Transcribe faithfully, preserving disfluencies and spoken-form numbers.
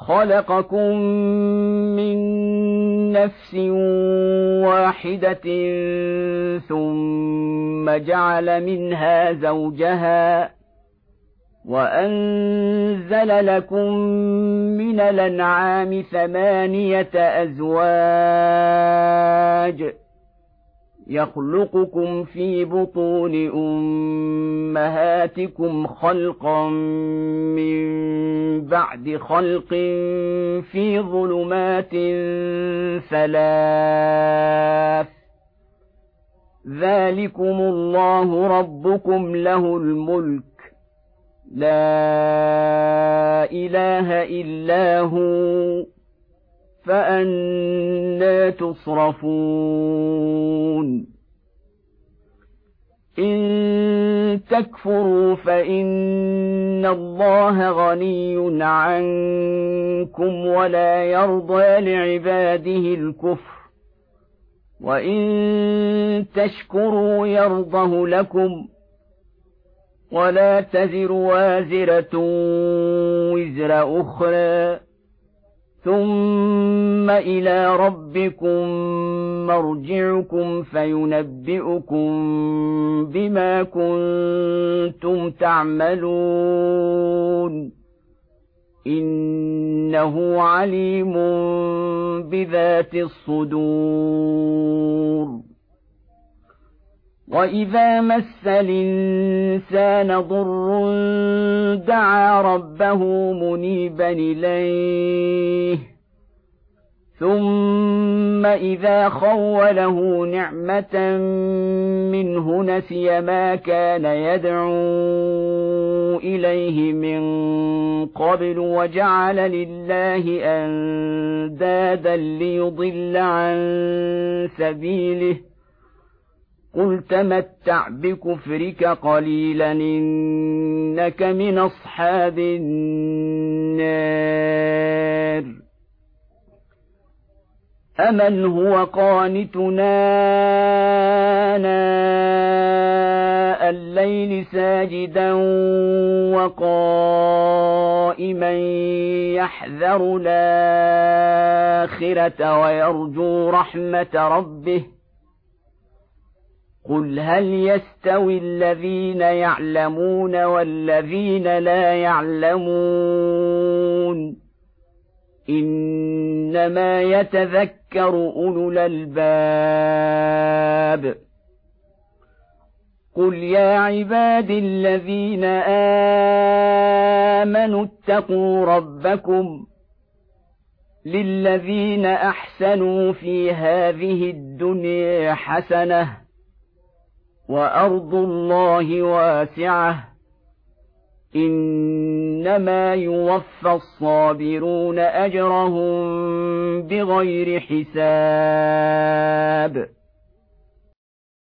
خلقكم من نفس واحدة ثم جعل منها زوجها وأنزل لكم من الأنعام ثمانية أزواج يخلقكم في بطون أمهاتكم خلقا من بعد خلق في ظلمات ثلاث ذلكم الله ربكم له الملك لا إله إلا هو فأنى تصرفون إن تكفروا فإن الله غني عنكم ولا يرضى لعباده الكفر وإن تشكروا يرضه لكم ولا تزر وازرة وزر أخرى ثم إلى ربكم مرجعكم فينبئكم بما كنتم تعملون إنه عليم بذات الصدور وإذا مس الإنسان ضر دعا ربه منيبا إليه ثم إذا خوله نعمة منه نسي ما كان يدعو إليه من قبل وجعل لله أندادا ليضل عن سبيله قل تمتع بكفرك قليلا إنك من أصحاب النار أمن هو قانتنا آناء الليل ساجدا وقائما يحذر الآخرة ويرجو رحمة ربه قل هل يستوي الذين يعلمون والذين لا يعلمون إنما يتذكر أولو الألباب قل يا عباد الذين آمنوا اتقوا ربكم للذين أحسنوا في هذه الدنيا حسنة وأرض الله واسعة إنما يوفى الصابرون أجرهم بغير حساب